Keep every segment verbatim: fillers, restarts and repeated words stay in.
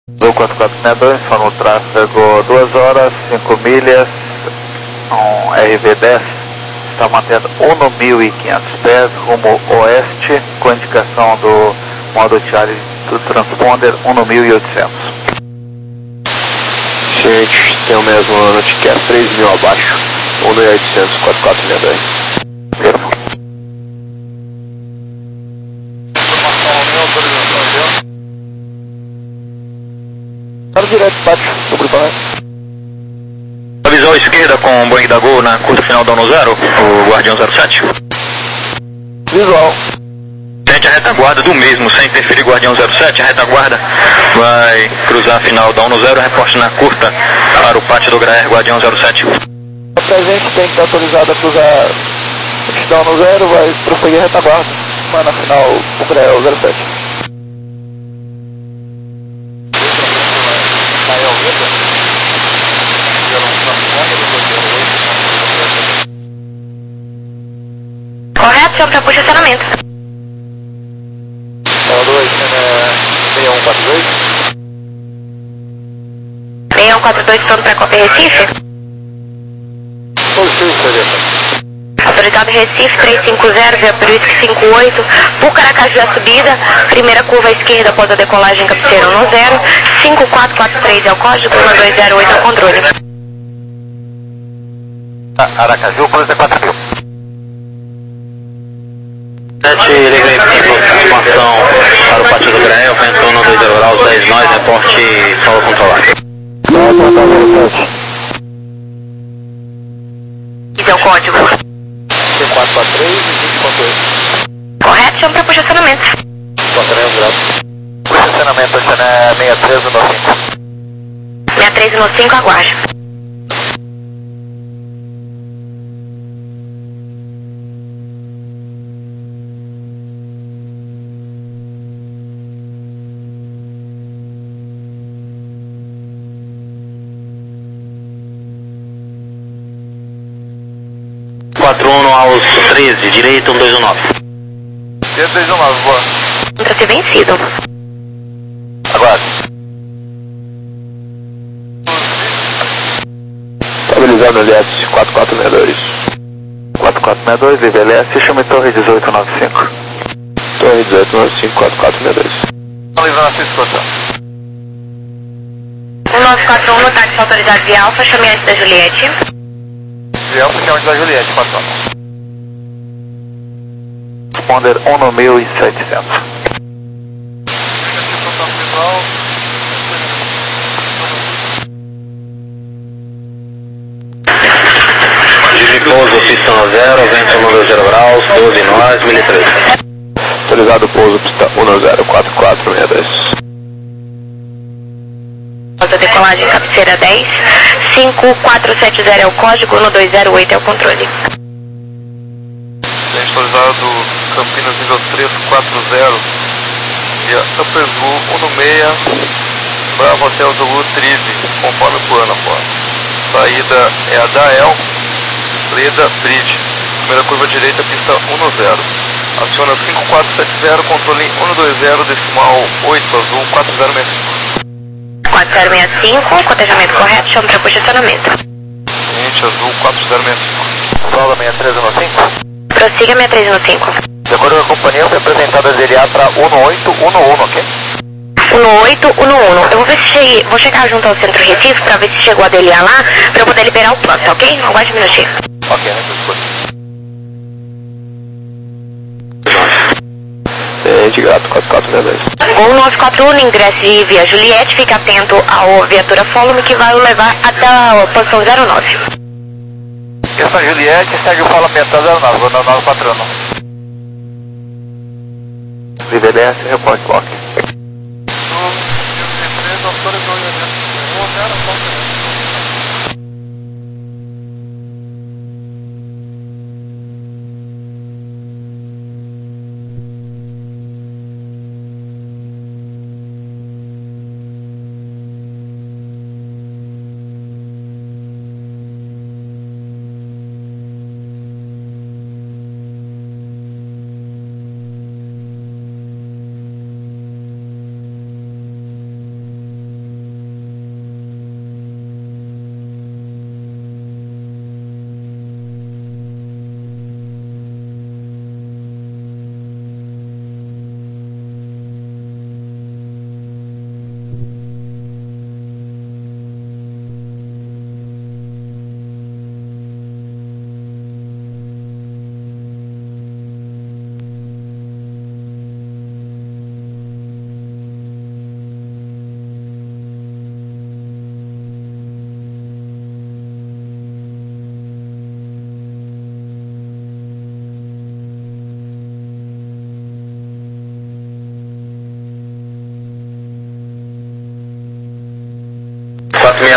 Do quatro quatro seis dois, informa o tráfego duas horas, cinco milhas, um R V dez, está mantendo um mil e quinhentos pés, rumo oeste, com indicação do modo Charlie do transponder um mil e oitocentos. Gente, tem o mesmo Noticast três mil abaixo, um mil e oitocentos, quatro quatro seis dois. Firma. Para direto, bate, sobre o panel. Avisou esquerda com o Boeing da Gol na curta final da ano zero, o Guardião zero sete. Visual. Sente a retaguarda do mesmo, sem interferir Guardião zero sete, a retaguarda vai cruzar a final da ano zero, reporte na curta para o pátio do Graer, Guardião zero sete. A presente tem que estar autorizada a cruzar a da ano zero, vai prosseguir a retaguarda, vai na final o Graer zero sete. Correto, chama para posicionamento. Fala dois, seis um quatro dois. seis um quatro dois, pronto para Recife. Positivo, Felipe. Autorizado Recife, três cinco zero, via Peruísque cinco oito, por Caracaju a subida, primeira curva à esquerda após a decolagem cabeceira um zero, cinco quatro quatro três é o código, um dois zero oito é o controle. Aracaju, cruza quatro mil. sete, liga expansão para o pátio do Grael, vento um dois zero graus, dez nós, reporte solo controlado. Esse é o código. C quatro quatro três e vinte ponto oito. Correto, chama para posicionamento. Controle graus. Posicionamento, Xané seis três um cinco. seis três um cinco, aguarde. quatro um aos treze, direito um dois um nove. três um nove, boa. Para ser vencido. Aguarde. Estabilizado L S quatro quatro seis dois. quatro quatro seis dois, I V L S, chame Torre dezoito nove cinco. Torre dezoito nove cinco, quatro quatro seis dois. Analisando a sua escuta. um nove quatro um no táxi autorizado via Alfa, chame antes da Juliette. Viemos que é onde da Juliette, patrão. Responder um mil e setecentos. Jimmy pouso, pista um zero, vento um dois zero graus, doze nós, mil e três. Autorizado pouso, pista um zero quatro quatro seis dois. Após a decolagem cabeceira dez, cinco quatro sete zero é o código, um dois zero oito é o controle. Autorizado Campinas nível três quatro zero, via Upperzul um seis, Bravo Hotel Zulu Trive, conforme o plano, pô. Saída é a Dael, Leda Bridge, primeira curva direita, pista um zero. Aciona cinco quatro sete zero, controle um dois zero, decimal oito azul, quatro zero seis cinco. quatro zero seis cinco, cotejamento correto, chama para posicionamento. Cliente azul quatro zero seis cinco. Sola seis três um cinco. Prossiga seis três um cinco. De acordo com a companhia, foi apresentada a D L A para um oito um um, ok? um oito um um. Eu vou ver se cheguei, vou chegar junto ao centro Recife para ver se chegou a D L A lá, para eu poder liberar o plano, tá ok? Aguarde um minutinho. Ok, né? Desculpa. É, de gato, quatro quatro seis dois. Gol nove quatro um, ingresse via Juliette, fique atento ao viatura Follow-me que vai o levar até a posição zero nove. Questão Juliette, segue o falamento da zero nove, nove quatro um. I V L S, report block.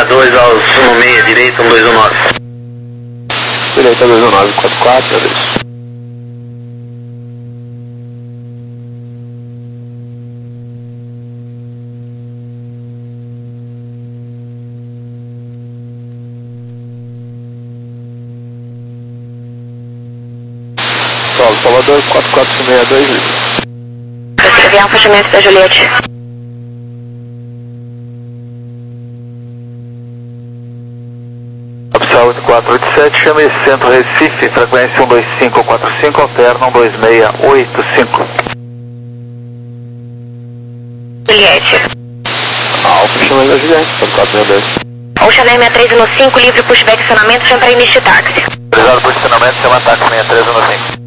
H dois aos um seis, direito, um dois um nove. Direita dois um nove quatro quatro, é isso. Solo, Salvador quatro quatro seis dois, livre. Escrevi um fechamento da Juliette. Opção oito quatro oito sete, chame Centro Recife, frequência um dois cinco quatro cinco, alterna um dois seis oito cinco. Juliette. Alfa, chame da Juliette, quatro quatro seis dois. Ocean sessenta e três no cinco, livre pushback estacionamento, chama para início de táxi. Autorizado por estacionamento, chama táxi sessenta e três no cinco.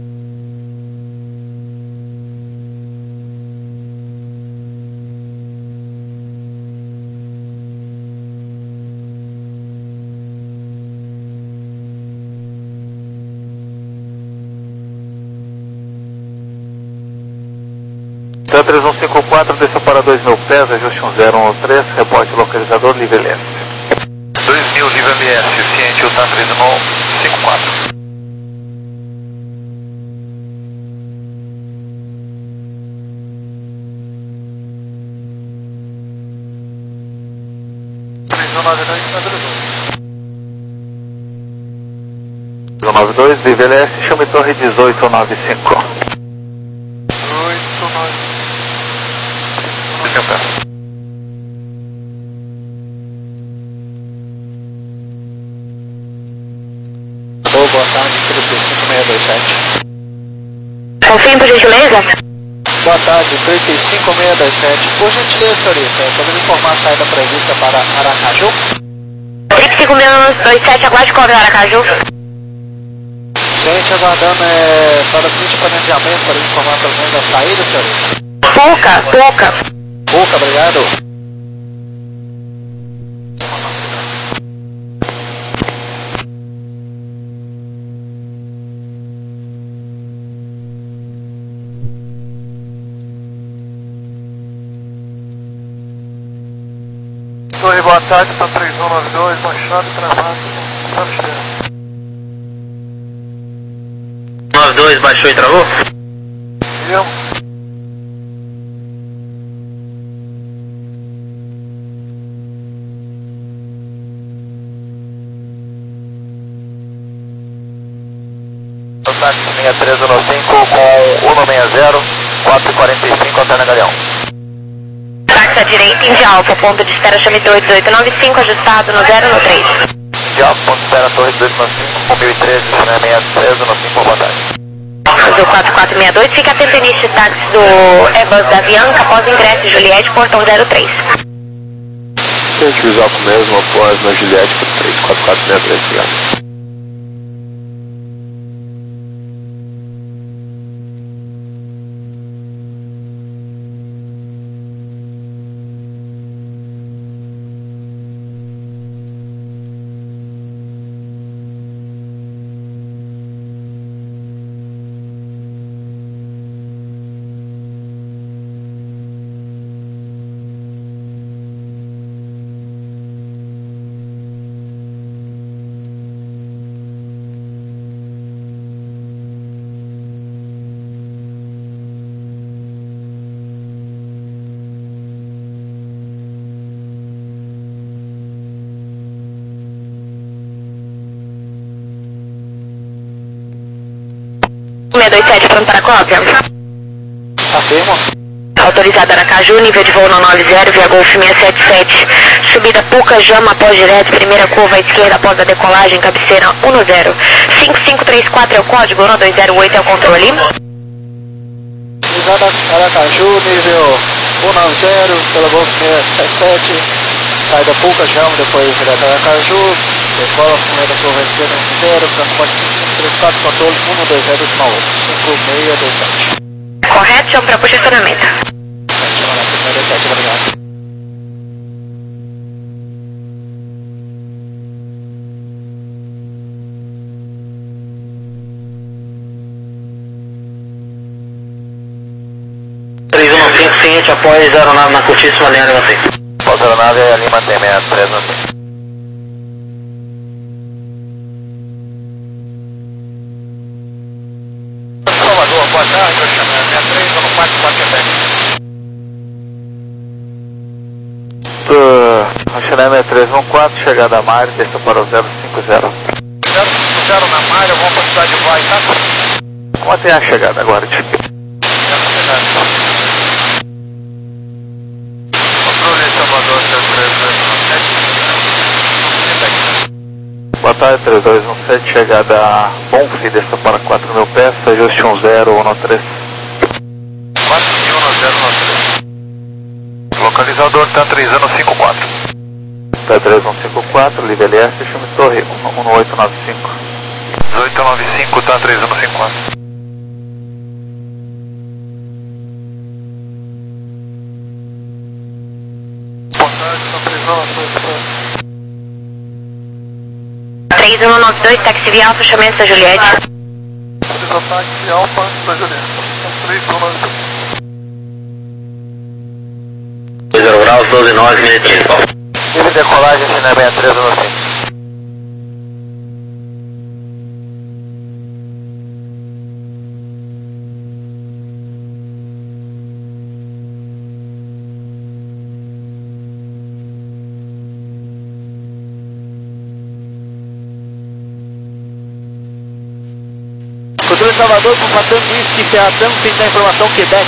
três um cinco quatro, desceu para dois mil pés, ajuste um zero um três, reporte localizador, livre L S. dois mil, livre L S, ciente, Utan três um cinco quatro. três um nove dois, três um nove dois, livre L S, chame torre dezoito nove cinco. Boa tarde, trinta e cinco seis dois sete. Confirme, por gentileza? Boa tarde, trinta e cinco seis dois sete. Por gentileza, senhorita, podemos informar a saída prevista para Aracaju? trinta e cinco seis dois sete, aguarde qual é Aracaju? Gente, aguardando é, para o seguinte planejamento, para informar pelo menos a saída, senhorita. Pouca, pouca. Pouca, obrigado. Torre, boa tarde, está três um nove dois, Machado travado, Santa Estela. nove dois, baixou e travou? Viu? Táxi sessenta e três um cinco com um seis zero, quatro quarenta e cinco, alterna Galeão. Táxi à direita, India Alfa, ponto de espera, chame torre dezoito nove cinco, ajustado no zero no três. India Alfa, ponto de espera, torre dezoito nove cinco, com mil e treze, sessenta e três um cinco, boa tarde. Azul quatro quatro seis dois, fica atento início de táxi do Airbus da Avianca, após ingresso Juliette, portão zero três. Gente, o Alfa mesmo, após na Juliette, por três quatro quatro seis três, obrigado. seis dois sete, pronto para cópia. Afirmo. Autorizado Aracaju, nível de voo não nove zero, via Golf seiscentos e setenta e sete. Subida Puca, Jama, após direto, primeira curva à esquerda após a decolagem, cabeceira um zero. cinco cinco três quatro é o código, um dois zero oito é o controle. Autorizado Aracaju, nível um nove zero, pela Golf seiscentos e setenta e sete. Saída Puca, Jama, depois direto Aracaju. Decola, primeira curva à esquerda um zero, transporte cinco cinco três quatro, controle um dois zero oito cinco seis dois sete. Correto, chama para posicionamento. Obrigado. três um cinco, ciente, após aeronave na curtíssima linha de você. Após aeronave, a linha mantém sessenta e três no cinco. três um quatro, chegada a Mário, desça para o zero cinco zero. zero cinco zero na Mário, vamos para a cidade de Vai, tá? Mantém a chegada agora, Tico. Controle Salvador, três dois um sete. Boa tarde, três dois um sete, chegada a Bonfi, desça para quatro mil pés, ajuste um zero um três. quatro mil no zero um três. Localizador tá três um cinco quatro. Tá três um cinco quatro, Liga L S, chame Torre, um oito nove cinco. oito nove cinco tá três um cinco quatro. Boa tarde, tá três um nove dois. três um nove dois, táxi via Alfa, chamamento da Juliette. Táxi Alfa da Juliette. três um nove dois. zero graus, doze nove, minutinho. Livre decolagem, China sessenta e três um cinco. Controle Salvador, com Matango Whisky, Serra Tango, tem a informação Quebec.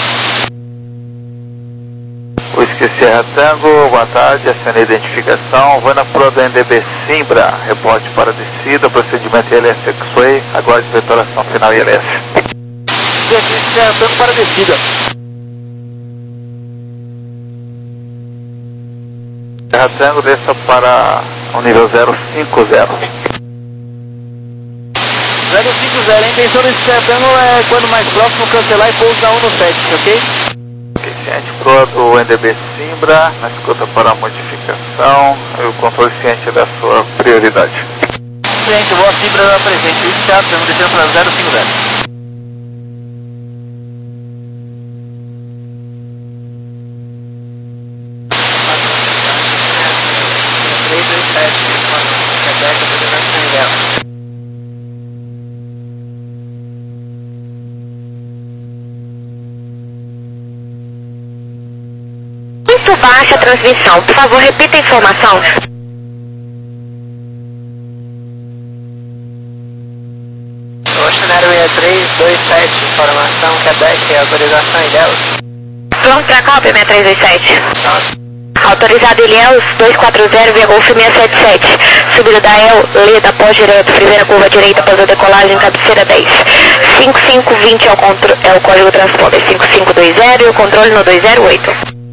Whisky Sierra Tango, boa tarde, acionei a identificação, vou na proa do N D B Simbra, reporte para descida, procedimento I L S X-Way, aguarde vetoração final I L S. Whisky Serra Tango para descida. Sierra Tango, desça para o nível zero cinco zero. zero cinco zero, a intenção desse Serra Tango é, quando mais próximo, cancelar e pousar um no sete, ok? Ok, ciente proa do N D B Simbra, na escuta para a modificação, e o controle ciente da sua prioridade. Ciente, voa Simbra presente, Whisky Serra Tango, descendo para zero cinco zero. três dois sete, Quebec, apresentação dela. Muito baixa a transmissão. Por favor, repita a informação. Oceanário seis três dois sete, informação Quebec, autorização Ilhéus. Pronto para cópia, seis três dois sete. Autorizado Ilhéus, dois quatro zero via Golf seis sete sete. Subida da E L, Leda, pós direto, primeira curva direita, após a decolagem, cabeceira dez. cinco cinco dois zero é o, contro é o código transponder. cinco cinco dois zero e o controle no dois zero oito.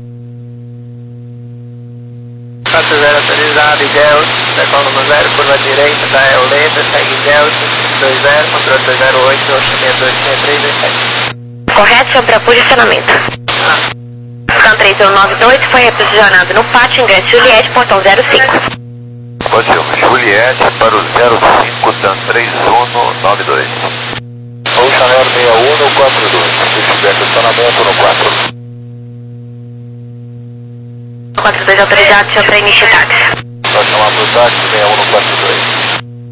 quatro zero autorizado, Ilhéus, decolo no zero, curva direita da E L, Leda, segue Ilhéus, cinco dois zero, controle dois zero oito, Oceanário dois seis três dois sete. Correto, sobre para posicionamento. Scan três um nove dois foi reposicionado no pátio, ingresso Juliette, portão zero cinco. Posição Juliette para o zero cinco, TAM três um nove dois. Oceanário seis um quatro dois, se tiver estacionamento no quatro. quatro dois autorizado, seu para início táxi. Pode chamar para o táxi seis um quatro dois.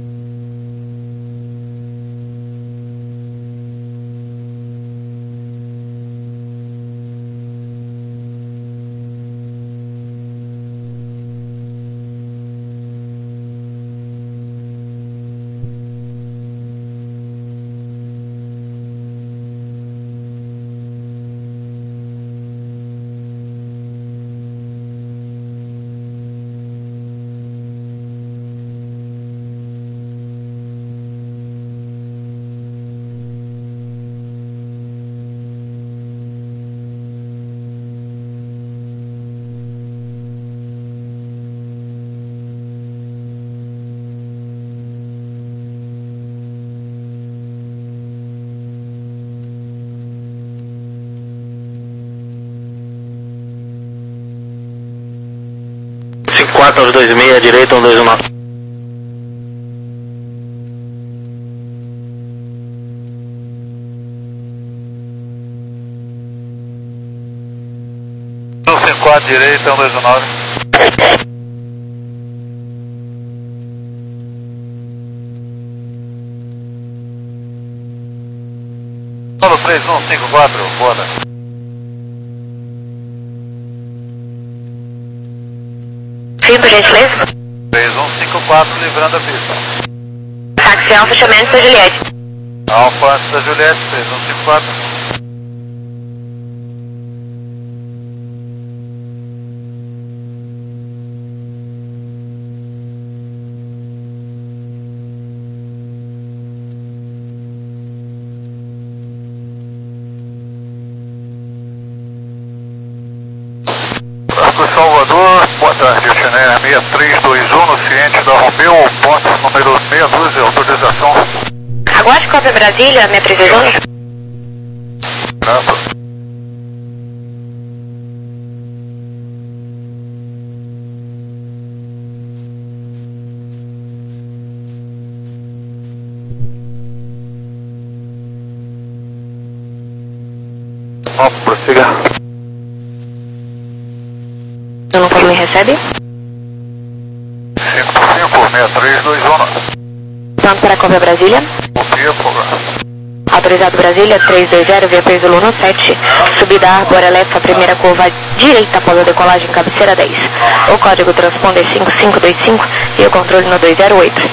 quatro dois seis, direita, um dois um nove. um cinco quatro, direita, um dois um nove. Solo três um cinco quatro, boa. Sim, por gentileza. três um cinco quatro, livrando a pista. Táxi Alfa, chame antes da Juliette. Alfa antes da Juliette, três um cinco quatro. Salvador, boa tarde, Chané seis três dois um, no Ciente da Romeu, porta número meia dúzia, autorização. Aguarde cópia Brasília, minha previsão. Graças. Vamos, prossiga. Eu não me recebe? cinco cinco, seis três dois um. Pronto para a cópia Brasília. Confia, programa. Autorizado Brasília, três dois zero, via Peso Luna sete. Subida Arbor Elefa, primeira curva direita após a decolagem, cabeceira dez. O código transponder cinco cinco dois cinco e o controle no dois zero oito.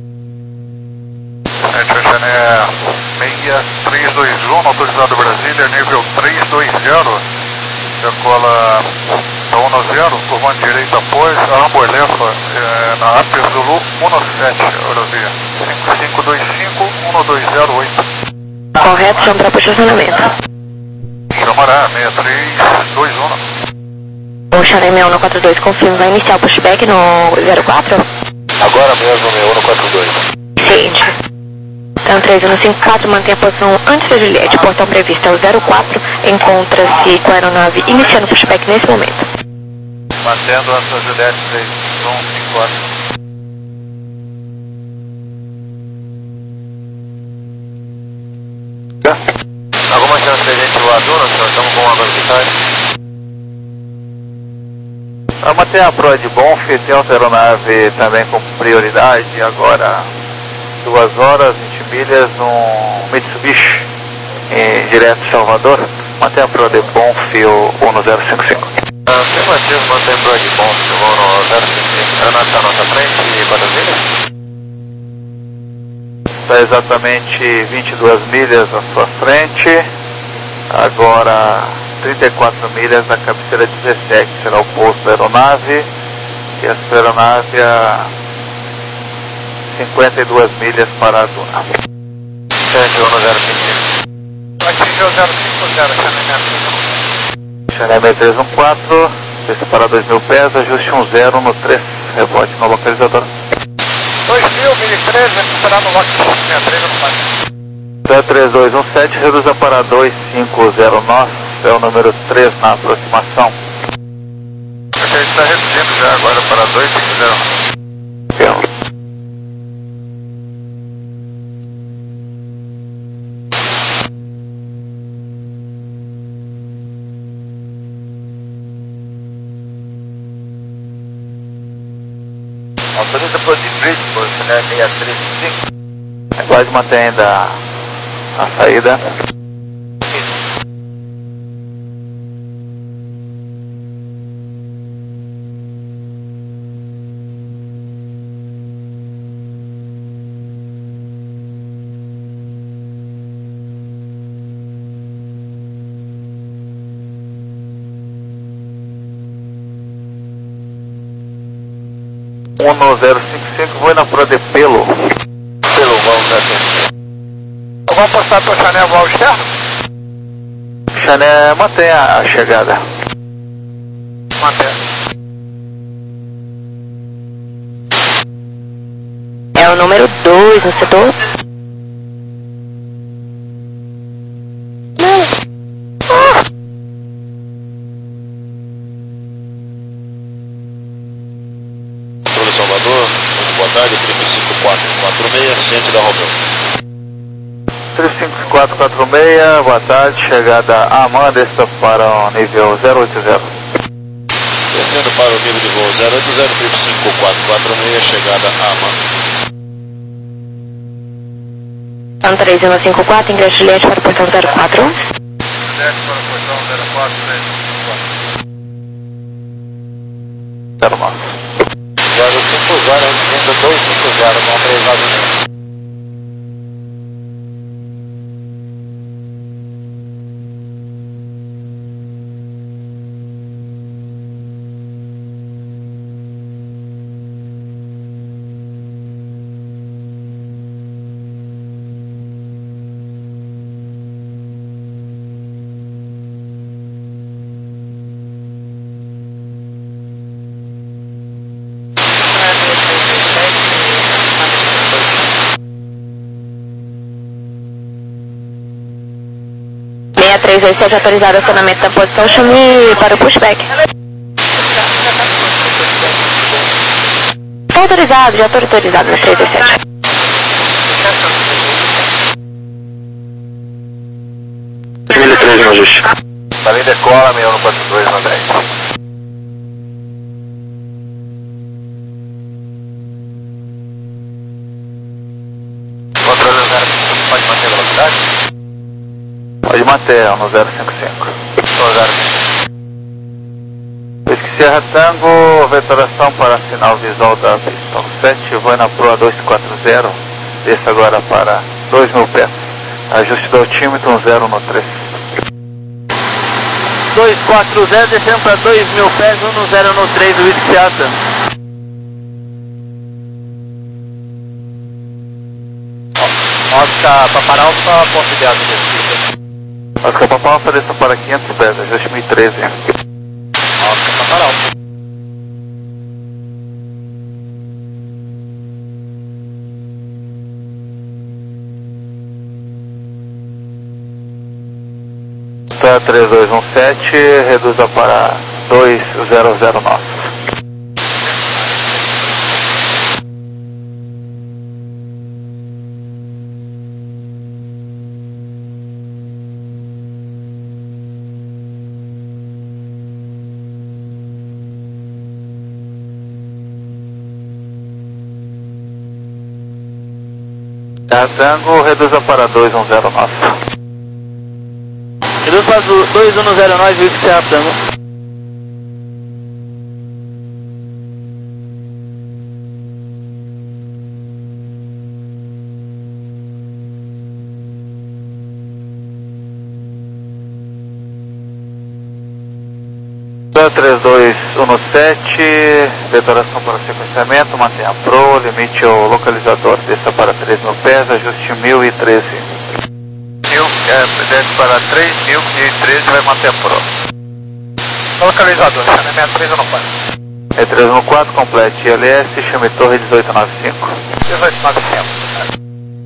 Ciente Chané seis três dois um, autorizado Brasília, nível três dois zero. Decola da um zero, curvando direita após a Arbor Elefa, é, na Aper Zulu um sete, aerovia cinco cinco dois cinco um dois zero oito. Correto, chama para posicionamento. Chamará seis três dois um. O Chané seis um quatro dois, confirma, vai iniciar o pushback no zero quatro? Agora mesmo, seis um quatro dois. Ciente. Então três um cinco quatro, mantém a posição antes da Juliette, portão previsto é o zero quatro, encontra-se com a aeronave iniciando o pushback nesse momento. Mantendo antes da Juliette, três um cinco quatro. Alguma chance de a gente voar dura, senhor? Estamos com uma velocidade. Ah, mantém a proa de Bonf, tem outra aeronave também com prioridade, agora duas horas, vinte milhas, um Mitsubishi em direto de Salvador. Mantém a proa de Bonf, o um zero cinco cinco. Afirmativo, mantém a proa de Bonf, o um zero cinco cinco. A aeronave está à nossa frente, Brasília? Está exatamente vinte e duas milhas à sua frente, agora trinta e quatro milhas na cabeceira dezessete, será o posto da aeronave, e a sua aeronave a cinquenta e duas milhas para a Duna. sete um zero cinco cinco. Atingiu zero cinco zero, Chané seis três um quatro, desce para dois mil pés, ajuste um zero no três, rebote no localizador. dois mil, mil e treze, recuperar no lote sessenta e três, no mais. zero três dois um sete, reduza para dois cinco zero nove, é o número três na aproximação. A gente está reduzindo já agora para dois cinco zero nove. Autoriza para o de Bridgeport, né, seis três cinco. Aguarde, mantém ainda a, a saída. um zero cinco cinco, vou na proa de Pelo. Pelo, vamos ver. Vamos passar para o Chané voar externo? Chané, mantenha a chegada. Mantenha. É o número dois no setor. Não. Ah. Salvador, muito boa tarde, trinta e cinco quatro quatro seis, Ciente da Romeu. trinta e cinco quatro quatro seis, boa tarde, chegada a Amanda, está para o nível zero oito zero. Descendo para o nível de voo zero oito zero, trinta e cinco quatro quatro seis, chegada a Amanda. três um cinco quatro, ingresso Juliette para o portão zero quatro. Juliette para o portão zero quatro, três cinco quatro. zero nove. zero com três vasos. seis três dois sete autorizado acionamento da posição, chame para o pushback. Está autorizado, já estou autorizado na três dois sete. dois mil e treze no ajuste. Também decola, meio no quatro dois na dez. Controle zero cinco cinco, pode manter a velocidade? Pode manter, no zero cinco cinco. No zero cinco cinco. Whisky Sierra Tango, vetoração para sinal visual da pista sete, vai na proa dois quatro zero, desça agora para dois mil pés. Ajuste do altímetro, um zero no três. dois quatro zero, descendo para dois mil pés, um zero no três, Whisky Sierra Tango. Oscar Papa Alpha, ponto de asa descida. Oscar Papa Alpha, desça para quinhentos pés, ajuste mil e treze. Oscar Papa Alpha. Tá três dois um sete, reduza para dois zero zero nove. Tango, reduza para dois um zero nove. Reduz para dois um zero nove, Whisky Sierra Tango. três dois um sete, vetoração para sequenciamento, mantenha a proa, limite o localizador, desça para três mil pés, ajuste mil e treze. Mil, é, desce para três mil e treze, vai manter a proa. Localizador, chameamento três um quatro. É três um quatro, complete I L S, chame torre dezoito noventa e cinco. dezoito noventa e cinco.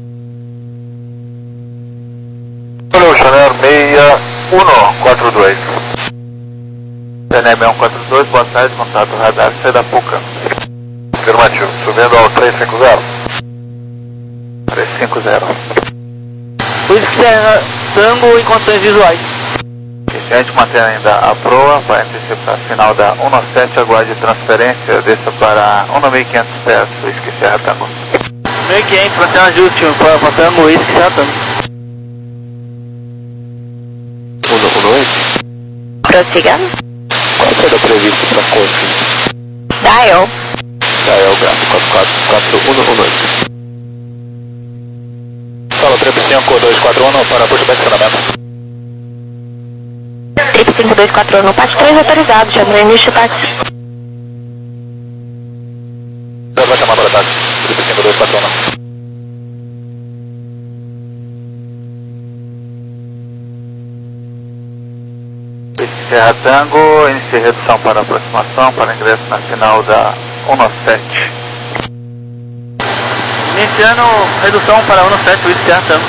Olha, Chanel seis um quatro dois. Chanel seis um quatro dois, boa tarde, contato radar, sai da Puca. Afirmativo, subindo ao três cinco zero. três cinco zero. Whisky Sierra Tango em condições visuais. Se a gente mantém ainda a proa, vai antecipar final da um sete, aguarde transferência, desça para mil e quinhentos pés, Whisky Sierra Tango. mil e quinhentos para ter um ajuste para Tango, Whisky Sierra Tango. um oito. Prossiga. Qual foi da previsto para Corte? Dial. Dial, grafo quatro quatro quatro um um oito. Fala, trip cinco dois quatro um para pushback acionamento. Trip cinco dois quatro um, parte três autorizado, chame início táxi. Já vai chamar para táxi, trip cinco dois quatro um. Sierra Tango, inicie redução para aproximação, para ingresso na final da um sete. Iniciando redução para um sete, Whisky Sierra Tango.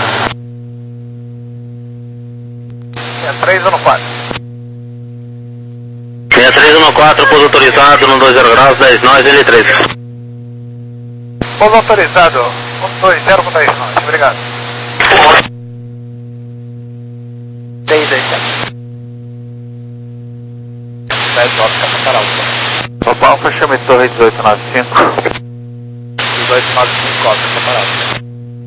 É três um quatro. É três um quatro, pouso autorizado no dois zero graus, dez nós, L três. Pouso autorizado, um dois zero com dez nós, obrigado. seis dois sete. dez Oscar Papa Alpha. Papa Alpha, chame torre dezoito noventa e cinco. dezoito noventa e cinco, Oscar Papa Alpha.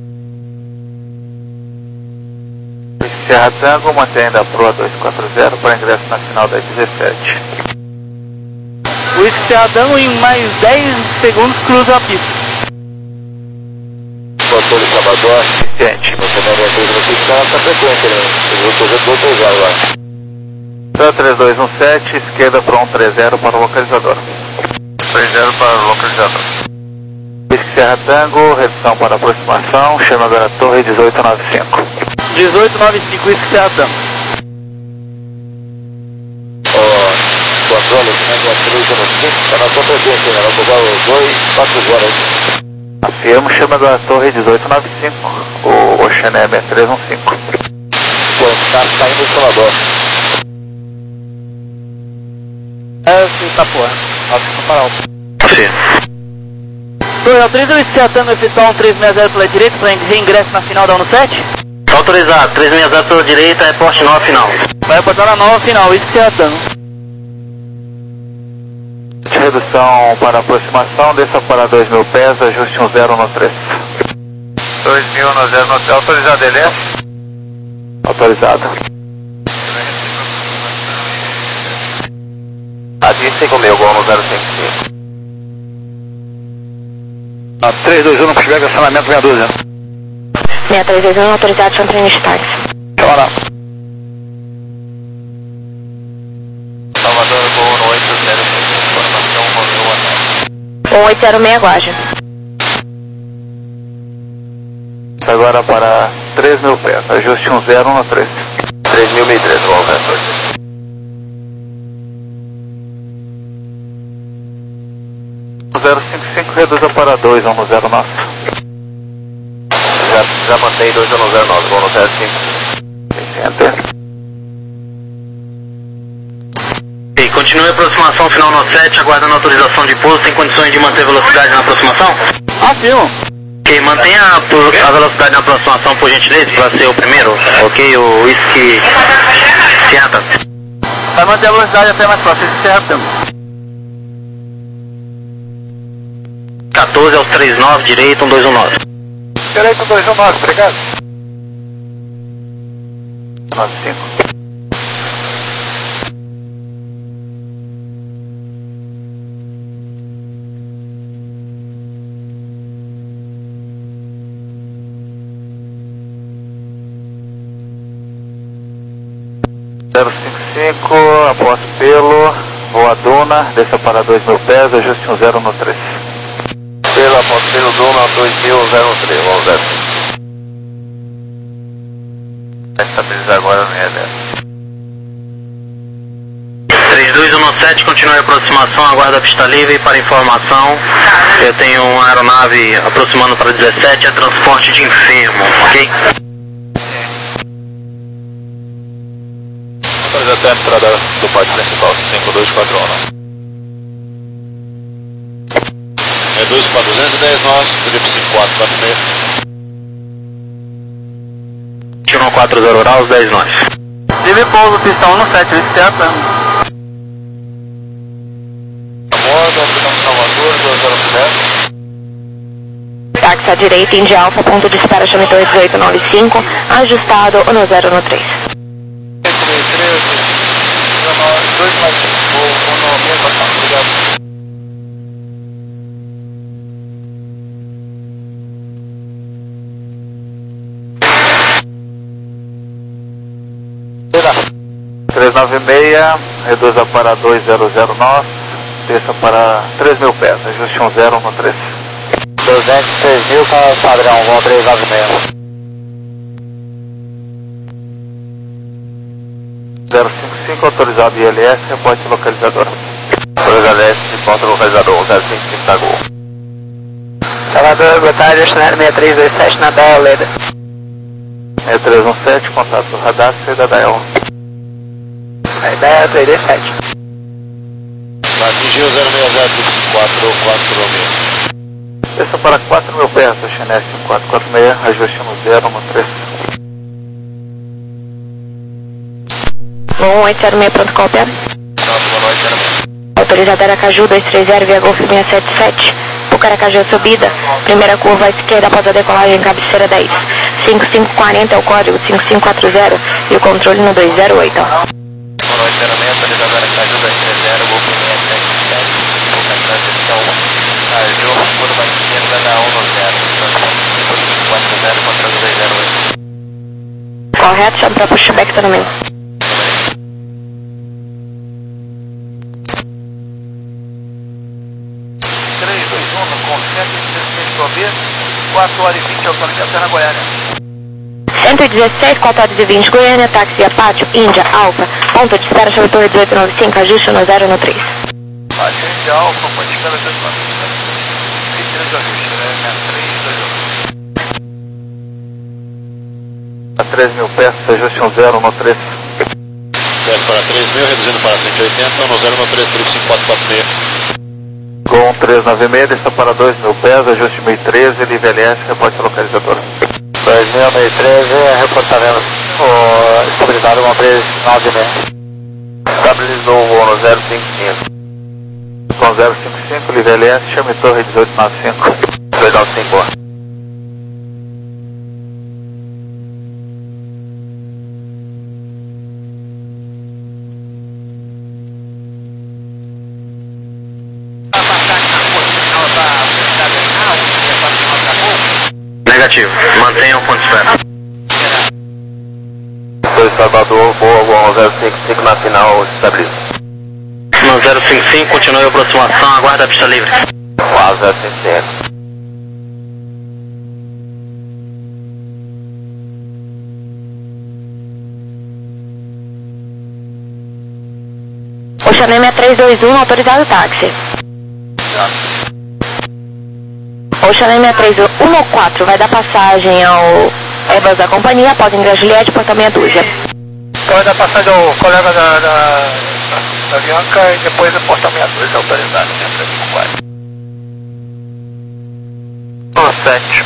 Sierra Tango, mantém ainda a proa dois quatro zero para ingresso na final da dezessete. Whisky Sierra Tango em mais dez segundos cruza a pista. Torre Salvador. Gente. Você não vai ter que ficar nessa frequência, né? Eu vou fazer dois três zero lá. zero três dois um sete, esquerda para um três zero para o localizador. três zero para o localizador. Whisky Serra Tango, redução para aproximação, chama da torre dezoito nove cinco. dezoito nove cinco, Whisky Serra Tango. Ó, controle, né? três zero cinco, está na sua frequência, né? Vai cobrar o dois quatro zero. Afirmo, chama da torre dezoito nove cinco, o Oceané seis três um cinco. Está saindo do Salvador. É, sim, tá porra. Ótimo, para alto. Sim. Dois, autoriza o Tango efetuar um três seis zero pela direita para induzir ingresso na final da ONU sete? Autorizado, três seis zero pela direita, reporte nova final. Vai reportar na nova final, isso que é a Tango. Redução para aproximação, desça para dois mil pés, ajuste um zero no três. dois mil no zero no três. Autorizado, ele é? Autorizado. Aqui cinco mil, gol no zero cinco cinco. Ah, três dois um, não tiver cancelamento, meia dúzia. seis três dois um, autorizado, são treinos de táxi. Chama lá. Salvador, gol no oito zero cinco, informação, Romeu Hotel. um oito zero seis, aguarde. Agora para três mil pés, ajuste um zero no três. três mil e três, gol zero. zero cinco cinco, reduza para dois, um no zero nove. Já, já mantém dois no zero nove, gol no zero cinco. Enter. E continue a aproximação final no sete, aguardando autorização de pouso, tem condições de manter velocidade na aproximação? Afirmo. Ok, mantenha a, a velocidade na aproximação, por gentileza, para ser o primeiro, ok? O Whisky Serra. Vai manter a velocidade até mais próximo, isso que é a Tango. quatorze aos trinta e nove, direito, um dois um nove. Direito um dois um nove, obrigado. nove cinco. zero cinco cinco, após pelo, voa Duna, desça para dois mil pés, ajuste um zero no três. Pela Monteiro Duna dois mil zero três, vamos ver. Vai estabilizar agora no R D S. três dois um sete, continue a aproximação, aguarda a pista livre. Para informação, eu tenho uma aeronave aproximando para dezessete, é transporte de enfermo, ok? Até a entrada do pátio principal, cinco dois quatro um. É dois para duzentos e dez nós, trip cinco quatro quatro seis. um quatro zero graus, dez nós. Tive pouso, pista um no sete, isso que é a Tango. Aborda, ficamos Salvador, dois zero sete. Táxi à direita, Indy Alfa, ponto de espera, chame torre dezoito nove cinco, ajustado, um zero no três. dois mais cinco, um no mesmo, obrigado. três nove seis, reduza para dois zero zero nove, desça para três mil pés, ajuste um zero no três. duzentos e seis mil com padrão, voo três nove seis. zero cinco cinco, autorizado I L S, reporte localizador. Autorizado I L S, de ponta localizador, zero cinco cinco, tá gol. Salvador, boa tarde, estacionário seis três dois sete na Dial Leda. seis três um sete, contato do radar, saída da Dial. Saída três dois sete. Atingiu zero seis zero, trip cinco quatro quatro seis. Desça para quatro mil pés, Oceané cinco quatro quatro seis, ajuste no zero no três. um oito zero seis, pronto, cópia. Boa noite, era. Autorizado Aracaju, dois três zero, via Golf seis sete sete. Pucaracaju, subida. Primeira curva à esquerda após a decolagem, cabeceira dez. cinco cinco quatro zero é o código, cinco cinco quatro zero e o controle no dois zero oito. Boa noite, era meia, autorizado Aracaju, dois três zero, Golf seis sete sete. Boca transição, Arjô, curva esquerda da um no zero. cinco quatro direto, chama para pushback também. três dois um com cento e dezesseis para o B, quatro horas e vinte, autorização na Goiânia. cento e dezesseis, quatro horas e vinte, Goiânia, táxi Apátio, Índia, Alfa, ponto de espera, chave torre dezoito noventa e cinco, ajuste no zero no três. Apátio, Índia, Alfa, ponto de espera dezoito noventa e cinco, três ajuste, né, três dois um. A três mil pés, ajuste um zero no três. dez para três mil, reduzindo para cento e oitenta, no zero no três, triplo cinco quatro quatro seis. Gol três nove seis, está para dois mil pés, ajuste mil e treze, livre L S, reporte localizador. dois mil e treze, reportamento, o estabilizado uma três nove seis. Estabilizou o voo no zero cinco cinco. Com zero cinco cinco, livre L S, chame torre dezoito noventa e cinco. dezoito noventa e cinco. Negativo, mantenha o ponto de espera. dois Salvador, voa zero cinco cinco na final, estabiliza. No zero cinco cinco, continue a aproximação, aguarda a pista livre. quatro zero cinco cinco. Oceanema três dois um, autorizado táxi. Oceanema três dois um quatro, vai dar passagem ao Airbus da companhia após ingresso Juliette, portão meia dúzia. Então vai dar passagem ao colega da, da, da Bianca e depois o portão meia dúzia autorizado, né, três cinco quatro. um sete.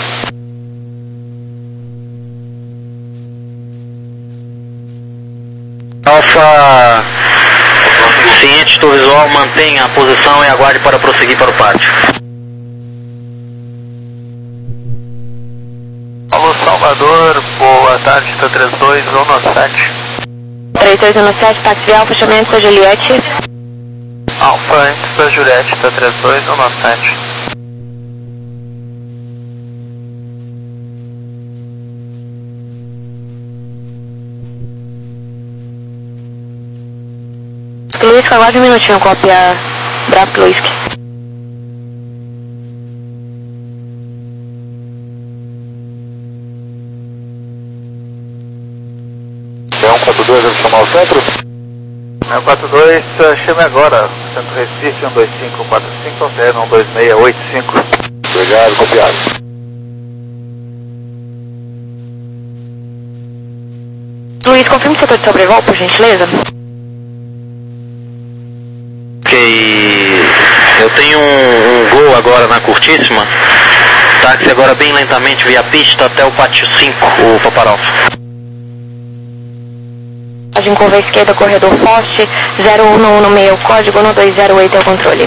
Alfa, ciente do visual, mantenha a posição e aguarde para prosseguir para o pátio. Alô Salvador, boa tarde, está três dois um sete. três dois um sete, táxi Alfa, chamamento da Juliette. Alfa, antes da Juliette, está três dois um sete. Luiz, aguarde um minutinho, cópia Bravo Luiz. um quatro dois, vamos chamar o centro? um quatro dois, chame agora, Centro Recife, um dois cinco quatro cinco, altera um dois seis oito cinco. Obrigado, copiado. Luiz, confirme o setor de sobrevoo, por gentileza. Ok, eu tenho um, um voo agora na curtíssima, táxi agora bem lentamente via pista até o pátio cinco, o Paparalfa. Passagem curva esquerda, corredor Forte, zero um um no meio, código um dois zero oito é o controle.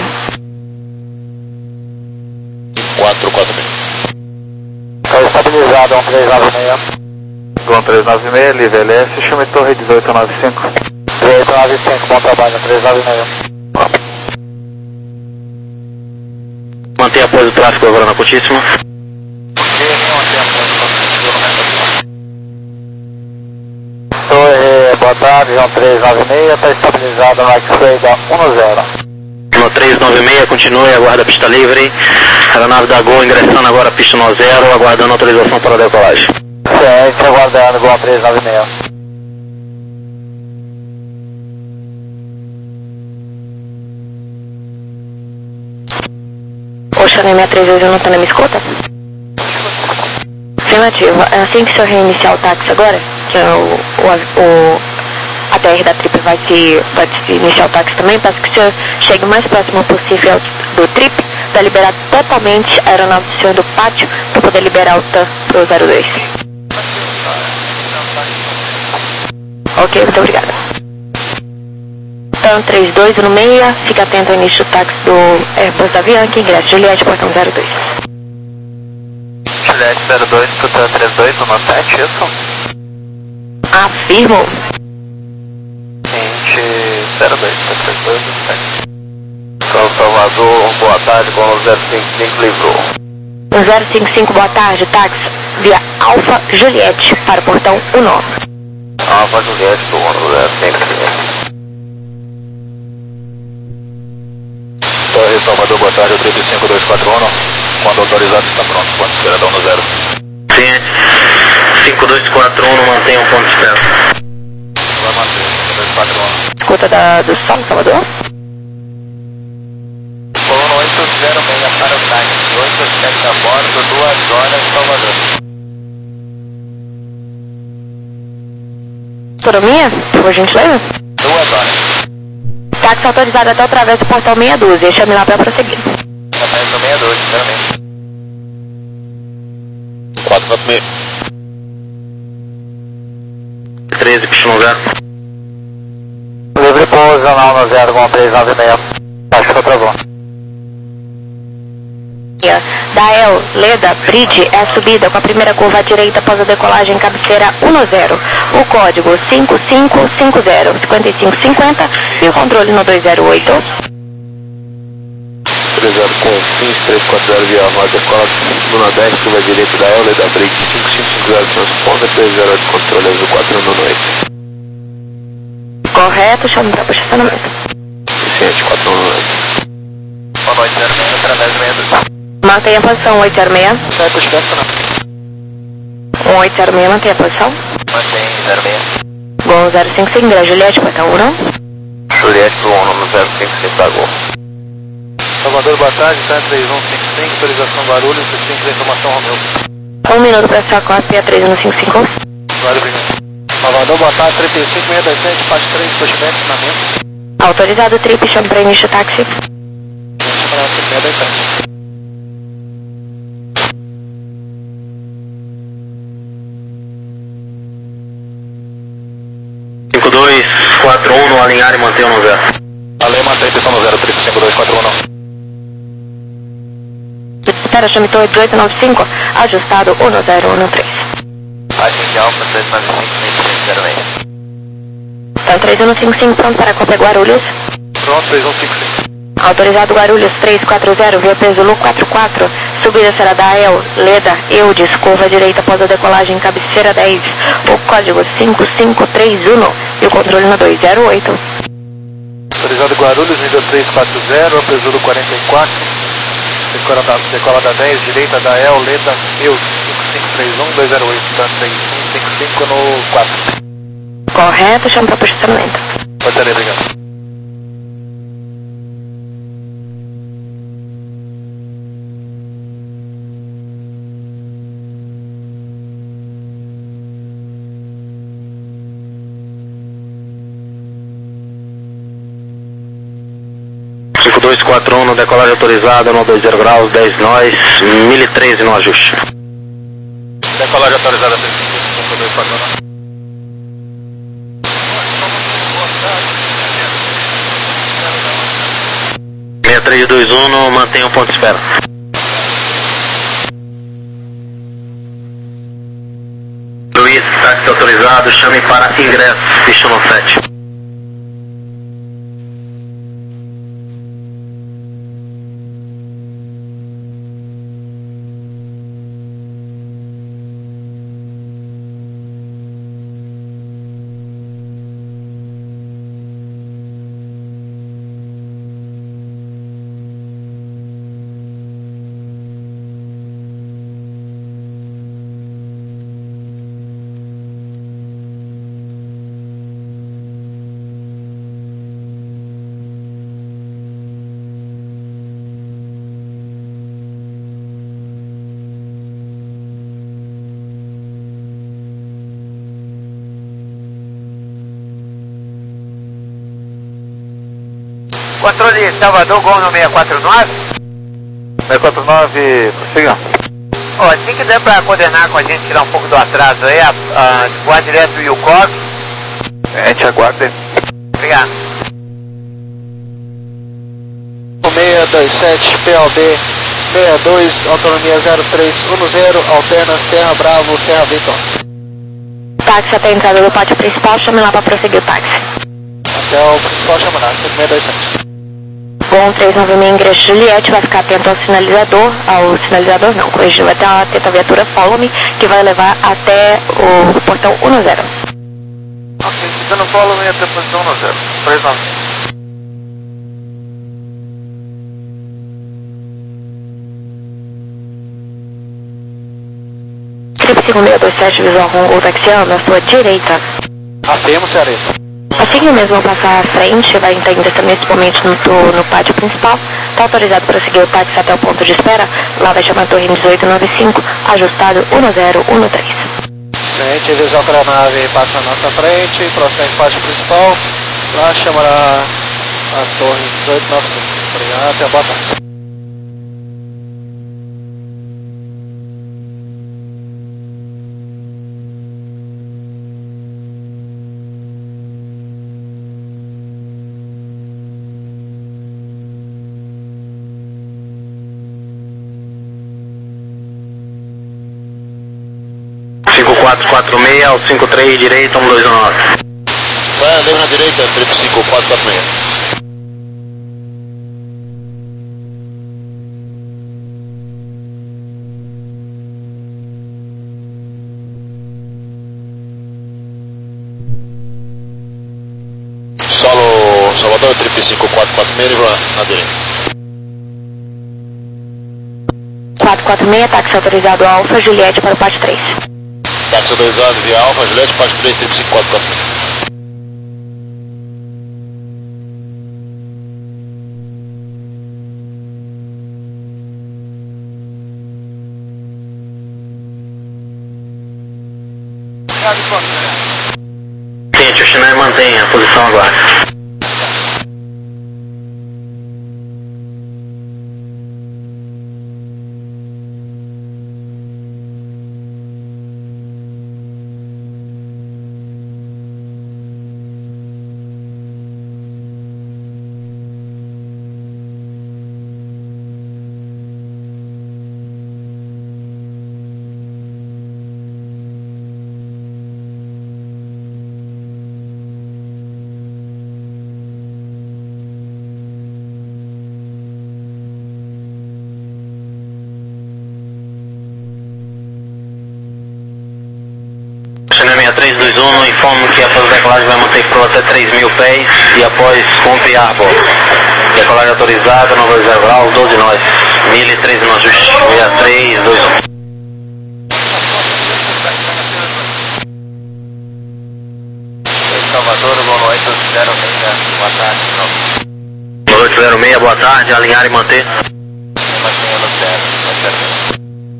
quatro quatro seis. Está estabilizado, um três nove seis. Gol três nove seis, livre L S, chame torre dezoito noventa e cinco. dezoito noventa e cinco, bom trabalho, um três nove seis. Mantenha apoio do tráfego agora na curtíssima. Torre, boa tarde, um três nove seis, está estabilizado no X-Ray da um zero. No três nove seis, continue, aguarda a pista livre. Aeronave da Gol ingressando agora a pista no zero, aguardando autorização para a decolagem. Ciente, aguardando, Gol três nove seis. Oceanema três dois um, não está na minha escuta? Afirmativo. Assim que o senhor reiniciar o táxi agora, que é o, o, o a T R da Trip vai se, vai se iniciar o táxi também, peço que o senhor chegue o mais próximo possível do Trip para liberar totalmente a aeronave do senhor do pátio para poder liberar o T A M para o zero dois. Ok, muito obrigada. T A M três dois um seis, fica atento ao início do táxi do Airbus da Bianca, ingresso Juliette, portão zero dois. Juliette zero dois, Tutan três dois um sete, isso? Afirmo. Gente, zero dois, três dois um sete. São Salvador, boa tarde, com o zero cinco cinco, livrou. No zero cinco cinco, boa tarde, táxi via Alfa Juliette para o portão um nove. Alfa Juliette pro um zero cinco. Torre Salvador, boa tarde, o trinta e cinco dois quatro um, quando autorizado está pronto, ponto de espera, dono zero. Sim, cinco dois quatro um, mantenha um ponto de espera. Vai manter, cinco dois quatro um. Escuta da, do Sol, Salvador. Colono oito zero seis para o táxi, oito sete a bordo, duas horas, Salvador. Autonomia, por gentileza? Duas horas. Táxi autorizado até o travesso do portão meia dúzia. Chame lá para prosseguir. Atrás do meia dúzia, sinceramente. quatro quatro seis. treze, pistão zero. Livre pouso, anal no zero com três nove seis. Acho que travou. Dael, Leda, Bridge é a subida com a primeira curva à direita após a decolagem, cabeceira um zero. O código cinco cinco cinco zero, cinquenta e cinco cinquenta e o controle no dois zero oito. três zero com fins, três quatro zero via Armada Decola, no Nordeste, curva à direita da Leda, Bridge cinco cinco cinco zero, transponder, três zero oito, controle azul quatro um oito. Correto, chame para posicionamento. Suficiente, quatro um oito. Boa noite, zero seis, através do meia dúzia. Mantenha a posição oito zero seis. Sai por esperto, não. um oito zero seis, mantenha a posição. Mantém, zero seis. Gol zero cinco cinco, Gra Juliette, portão um. Juliette pro um, zero cinco cinco, da Gol. Salvador, boa tarde, tá três um cinco cinco, autorização Guarulhos, cinco da informação Romeu. Um minuto para sua cópia, três um cinco cinco. Claro, obrigado. Salvador, boa tarde, trinta e cinco, seis dois sete, parte três, procedimento, ensinamento. Autorizado, trip, chame para início táxi. seis dois sete. cinco dois quatro um, no alinhar e mantenha no zero. Além, mantém atenção no zero, trinta e cinco dois quatro um, não. Espera, chame torre dezoito nove cinco, ajustado um zero um três. Agente Alfa, três nove cinco, seis zero seis. Então, três um cinco cinco, pronto para cópia Guarulhos. Pronto, três um cinco cinco. Autorizado Guarulhos três quatro zero, via peso Lu quatro quatro. Subida será da El, Leda, Eudes, curva direita após a decolagem, cabeceira dez. O código cinco cinco três um e o controle no dois zero oito. Autorizado Guarulhos, nível três quatro zero, peso Lu quarenta e quatro. Decola da, decola da dez, direita da El, Leda, Eudes, cinco cinco três um, dois zero oito, tá três um cinco cinco no quatro. Correto, chama para posicionamento. Pode ser, obrigado. cinco dois quatro um, no decolagem autorizada, no dois zero graus, dez nós, mil e treze no ajuste. Decolagem autorizada, cinco dois quatro um. seis três dois um, no mantenha um ponto de espera. Luiz, táxi autorizado, chame para ingresso, pista no sete. Controle Salvador, Gol no seis quatro nove. seis quatro nove, prossiga. Ó, se quiser para coordenar com a gente, tirar um pouco do atraso aí, a, a, voar direto do Yukov. A gente aguarda. Obrigado. seis dois sete, P O B sessenta e dois, autonomia zero três um zero, alterna Serra Bravo, Serra Vitor. Táxi até a entrada do pátio principal, chame lá para prosseguir o táxi. Até o principal chamar, seis dois sete. Bom, três nove seis, ingresso Juliette, vai ficar atento ao sinalizador, ao sinalizador não, corrigindo, vai ter uma atenta viatura Follow Me, que vai levar até o portão um zero. Ok, ficando polo meia até posição no zero. três nove. cinco seis dois sete, visual com Gol taxiando à sua direita. Afirmo, Ceareta. Assim que mesmo passar à frente, vai entrar nesse momento no, no pátio principal. Está autorizado para seguir o táxi até o ponto de espera. Lá vai chamar a torre dezoito noventa e cinco, ajustado um zero um três. Frente, visual para a nave passa na nossa frente, próximo pátio principal. Lá chamará a torre dezoito noventa e cinco. Obrigado, até boa tarde. cinco quatro quatro seis ao cinco três direita, um dois um nove. Saia livre na direita, triplo cinco quatro quatro seis. Solo Salvador, triplo cinco quatro quatro seis, livre na direita. quatro quatro seis, táxi autorizado Alfa, Juliette para o pátio três. Táxi autorizado via Alfa, Juliette, pátio três, triplo cinco quatro quatro seis. Gente, o China mantém a posição agora. China seis três dois um, informo que após a decolagem vai manter pro até três mil pés e após cumpre Arbor. Decolagem autorizada, nove zero graus, doze nós, mil e três no ajuste, seis três dois um. Salvador, Gol oito zero seis, boa tarde. Gol oito zero seis, boa tarde, alinhar e manter. Mantenha no zero, zero.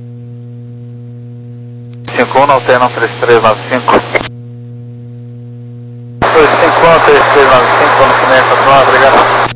cinco um, alterna três três nove cinco. dois cinco um, três três nove cinco, vamos começar a nós, obrigado.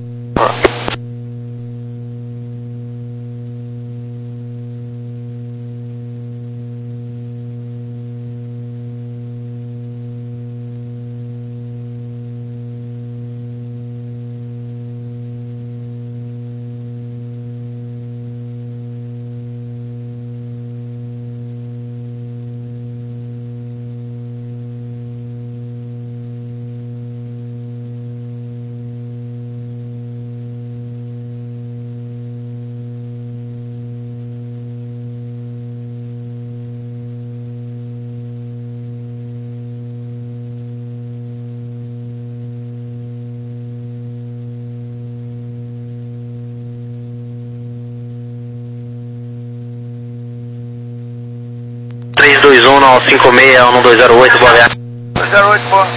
três dois um, nove cinco seis, um dois zero oito, boa viagem. dois zero oito, boa.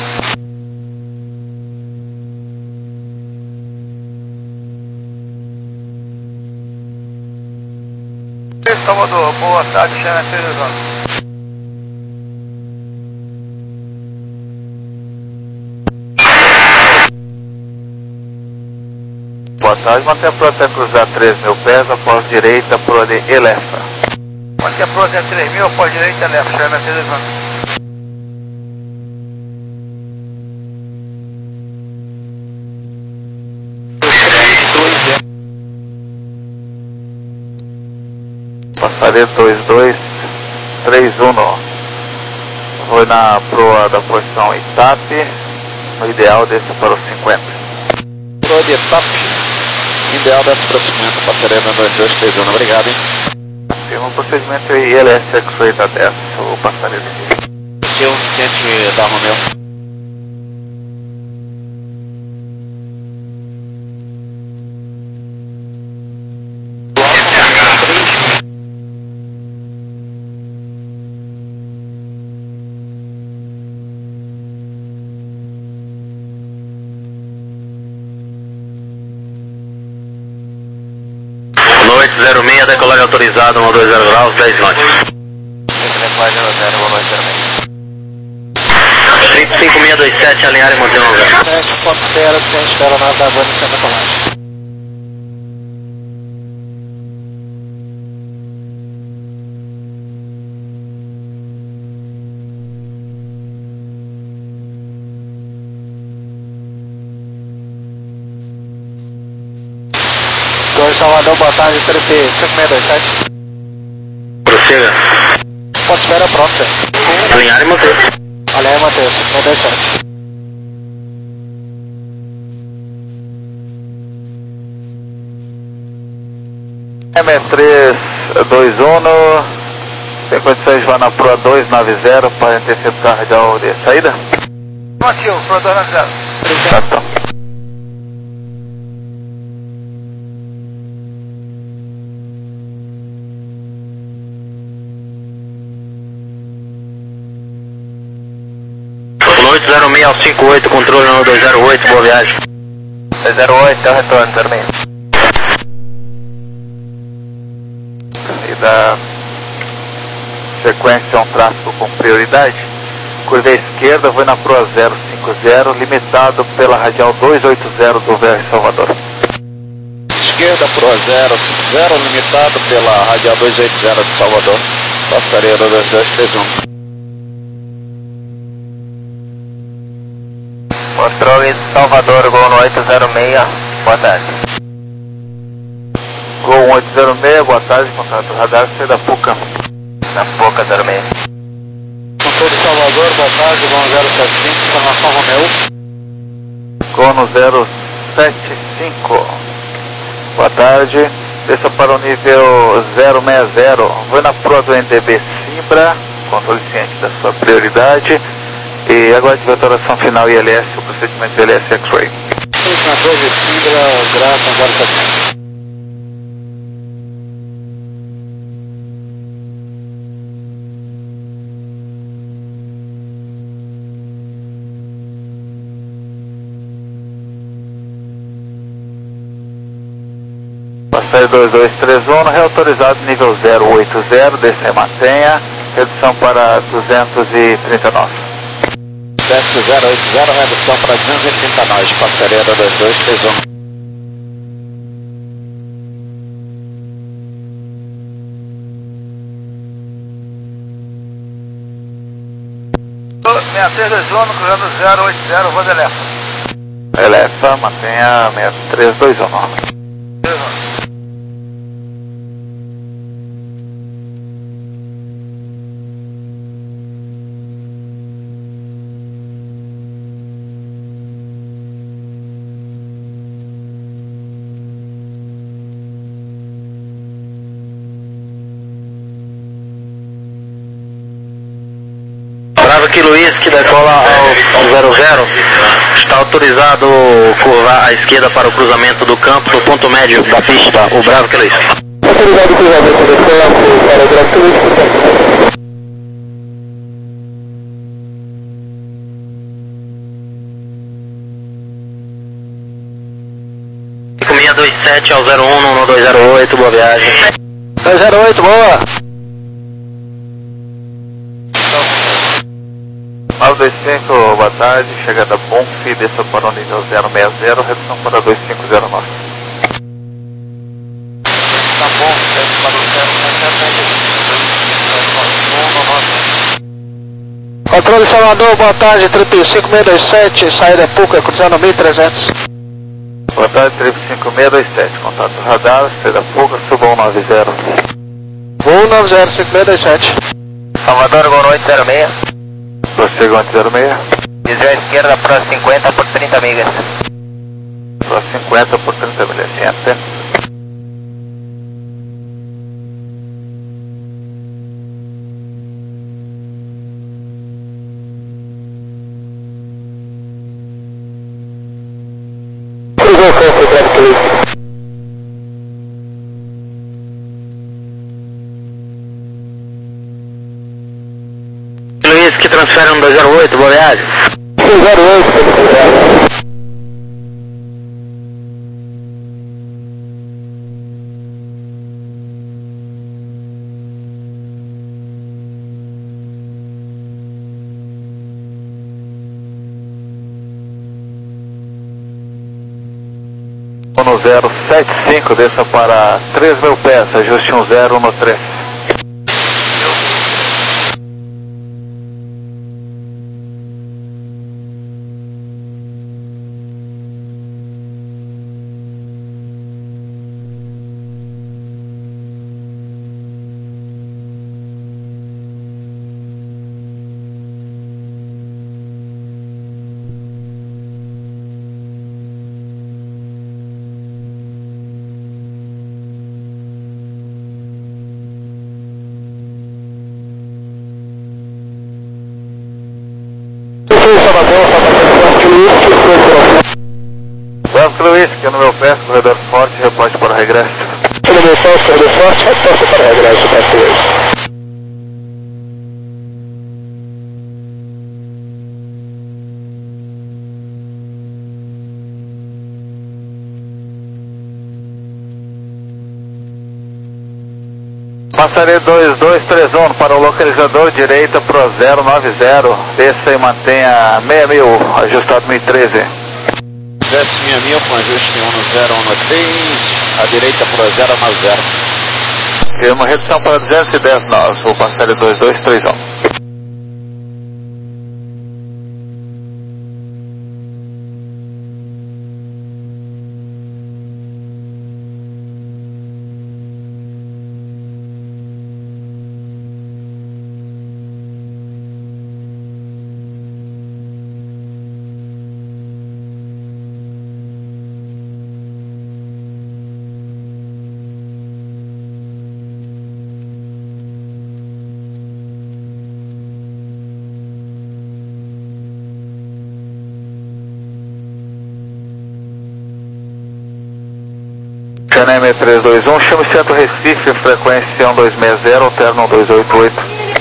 Salvador, boa tarde, China seis dois um. Boa tarde, mantém pro até cruzar três mil pés, após direita pro de Elefa. Mantém pro até três mil, após direita, Elefa, China seis dois um. Passaria dois dois três um, foi na proa da posição Itape, no ideal desce para os cinquenta. Proa de Itape, ideal desce para os cinquenta, passaria na dois dois três um, obrigado, hein? Firma o procedimento I L S X oito a dez, o passaria daqui. Eu tente dar no meu. decolagem autorizada, um dois zero graus, dez knots. trinta e cinco mil seiscentos e vinte e sete, alinhar e manter um lugar. sete ponto zero, descende dela na da Havana sem decolagem. dois Salvador, boa tarde, trinta e cinco mil seiscentos e vinte e sete. Prossiga. Ponto espera pronta. Alinhar e manter. Alinhar e manter, cinco mil seiscentos e vinte e sete. M três dois um, tem condições de voar na Proa dois nove zero para interceptar a radial de saída? Aqui, o Proa dois nove zero. Tá, tá. oito zero seis ao cinco oito, controle no dois zero oito, boa viagem. dois zero oito, é o retorno, zero seis. E da sequência um tráfego com prioridade, curva à esquerda, vou na Proa zero cinco zero, limitado pela radial dois oito zero do V R Salvador. Esquerda, Proa zero cinco zero, limitado pela radial dois oito zero de Salvador, passareira dois dois três um. Controle Salvador, Gol no oito zero seis, boa tarde. Gol oito zero seis, boa tarde, contato radar, C da Puca. Na Puca zero seis. Controle Salvador, boa tarde, Gol zero sete cinco, informação Romeu. Gol no zero sete cinco, boa tarde, desça para o nível zero seis zero, vou na Proa do N D B Simbra, controle ciente da sua prioridade. E aguarde a autoração final I L S, o procedimento I L S X-Ray. Na doze Simbra, Graça zero sete cinco. Passageiro dois dois três um, reautorizado nível zero oito zero, desça e mantenha, redução para duzentos e trinta nós. Desce zero oito zero, redução para duzentos e trinta nós, passareira dois dois três um. seis três dois um, cruzando zero oito zero, vou de Elefa. Elefa, mantenha seis três dois um. Bravo Kilo Whisky, decola ao, ao zero zero, está autorizado curvar à esquerda para o cruzamento do campo, do ponto médio da pista, o Bravo Kilo Whisky. Autorizado cruzamento do campo para o Bravo Kilo Whisky. cinco seis dois sete ao zero um no dois zero oito, boa viagem. dois zero oito, boa. nove dois cinco, boa tarde, chegada Bonfi, desça para o nível zero seis zero, redução para dois cinco zero nove. Tá bom, desce para o zero sete zero. Controle Salvador, boa tarde, trinta e cinco mil seiscentos e vinte e sete, saída Puca, cruzando mil e trezentos. Boa tarde, trinta e cinco mil seiscentos e vinte e sete, contato radar, saída Puca, suba um nove zero. Voo nove zero cinco mil seiscentos e vinte e sete. Salvador, Gol oito zero seis. Prossiga oito zero seis. Desvio à esquerda para cinquenta por trinta milhas. Para cinquenta por trinta milhas, gente. Luiz, que transfere um dois zero oito, boa viagem. dois zero oito, um zero sete cinco, desça para três mil pés, ajuste um zero no três. Vasco Luiz, que no meu pé, corredor forte, reporte para o regresso. No meu pé, corredor forte, reporte para o regresso, Vasco Luiz. Passarei dois dois três um para o localizador direita pro zero nove zero, desça e mantenha seis mil, ajustado mil e treze. Desce seis mil com ajuste um zero um três, à direita pro zero nove zero. Firma redução para duzentos e dez nós, vou passar de dois dois três um. C N M três dois um, chame Centro Recife, frequência um dois seis zero, alterno um dois oito oito.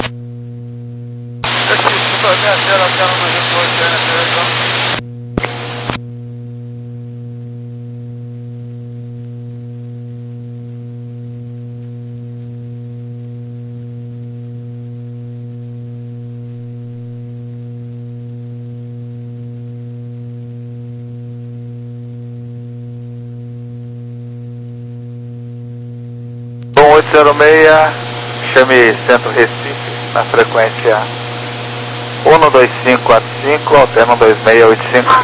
Recife, um dois seis zero, alterno um dois oito oito, C N M três dois um. um oito zero seis, chame Centro Recife, na frequência um dois cinco quatro cinco, alterno dois seis oito cinco.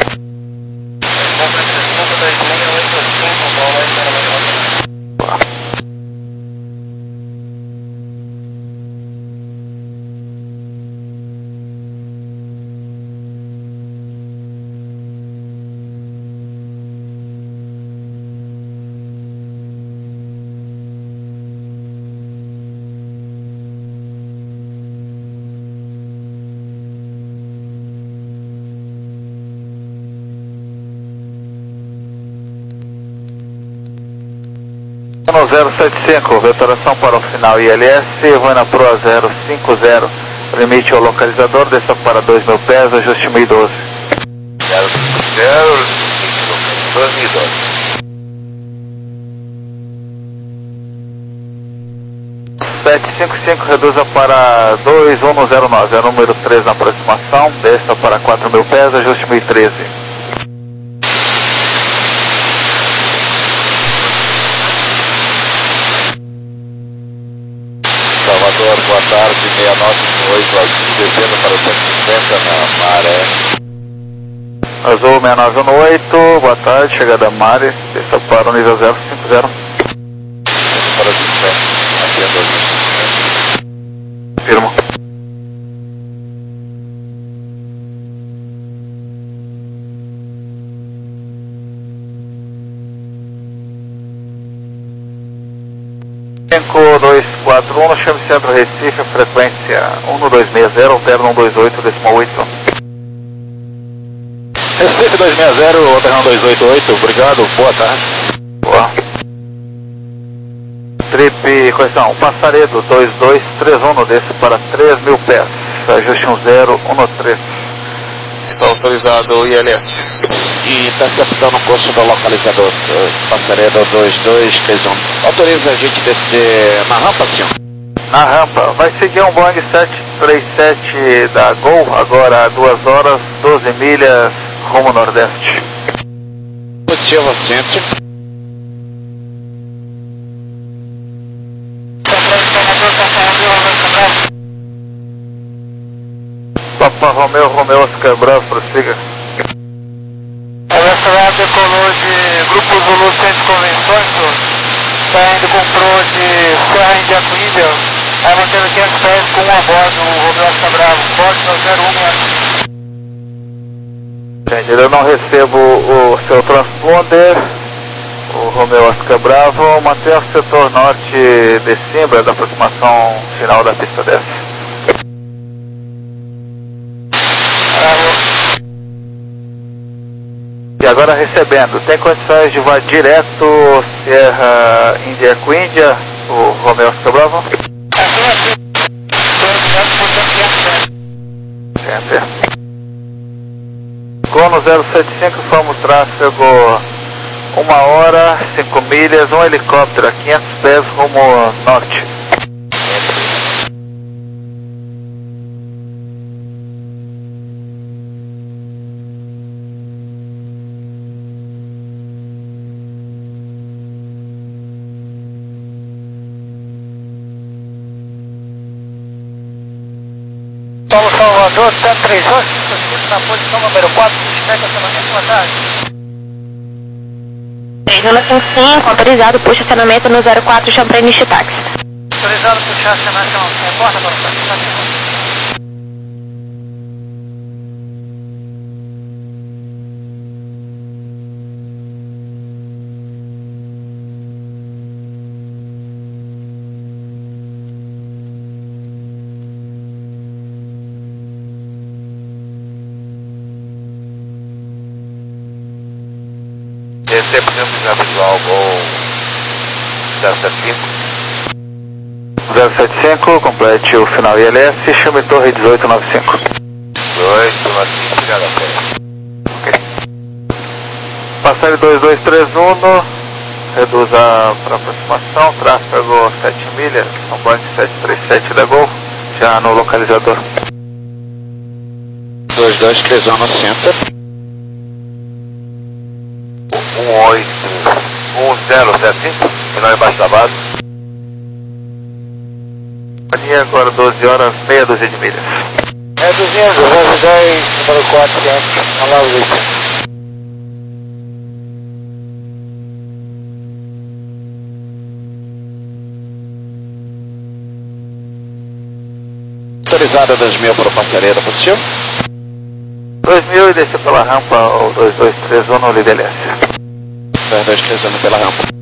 um zero sete cinco, vetoração para o final I L S, vou na Proa zero cinco zero, limite ao localizador, desça para dois mil pés, ajuste mil e doze. zero cinco zero, limite localizador mil e doze. sete cinco cinco, reduza para dois um zero nove, é o número três na aproximação, desça para quatro mil pés, ajuste mil e treze. Salvador, boa tarde, seis nove oito azul, descendo para o cento e cinquenta na Maré. Azul seis nove um oito, boa tarde, chegada Mare, desça para o nível zero cinco zero. Para o cinquenta, aqui é dois mil. Firmo. cinco dois quatro um, chame Centro Recife, frequência um dois seis zero, alterno um dois oito, decimal oito. Recife dois seis zero, alterno dois oito oito, obrigado, boa tarde. Boa. Trip, correção, Passaredo dois dois três um, desce para três mil pés, ajuste um zero um três. Está autorizado o I L S. E interceptando o curso do localizador, Passaredo dois dois três um. Autoriza a gente descer na rampa, senhor? Na rampa, vai seguir um Boeing sete três sete da Gol, agora duas horas, doze milhas, rumo nordeste. Positivo, assente. rampa Romeu, Romeu, Oscar Bravo, prossiga. Essa lá decolou de Grupo Zulu Centro Convenções, está indo com Pro de Serra Índia Quindia, aí mantendo quinhentos pés com um a bordo, o Romeu Oscar Bravo, corte no zero um seis. Gente, eu não recebo o seu transponder, o Romeu Oscar Bravo, mantenha o setor norte de Simbra, da aproximação final da pista dez. E agora recebendo, tem condições de voar direto Serra Índia Quindia, o Romeu Oscar Bravo? Enter. Cono zero sete cinco, fomos tráfego uma hora, cinco milhas, um helicóptero a quinhentos pés rumo norte. Paulo Salvador, cento e trinta e oito, na posição número quatro, suspeita estacionamento, boa tarde. três um cinco cinco, autorizado, puxa estacionamento no zero quatro, Champlain Táxi. Autorizado puxar estacionamento, reporta para o estacionamento. Recebemos visual, voo zero sete cinco. zero sete cinco, complete o final I L S, chame Torre dezoito noventa e cinco. dezoito noventa e cinco, obrigado a pé. Ok. Passagem dois dois três um, reduz a para aproximação, tráfego sete milhas, São Boeing sete três sete da Gol, já no localizador. dois dois três um no centro. um oito um zero sete cinco, final embaixo da base. E agora doze horas, meia dúzia de milhas. Reduzindo, Rose dez, número quatro, quinhentos, Olá, Luiz. Autorizada dois mil para o parcereiro, possível? dois mil e descer pela rampa, o dois dois três um no L D L S. dois dois três um pela rampa.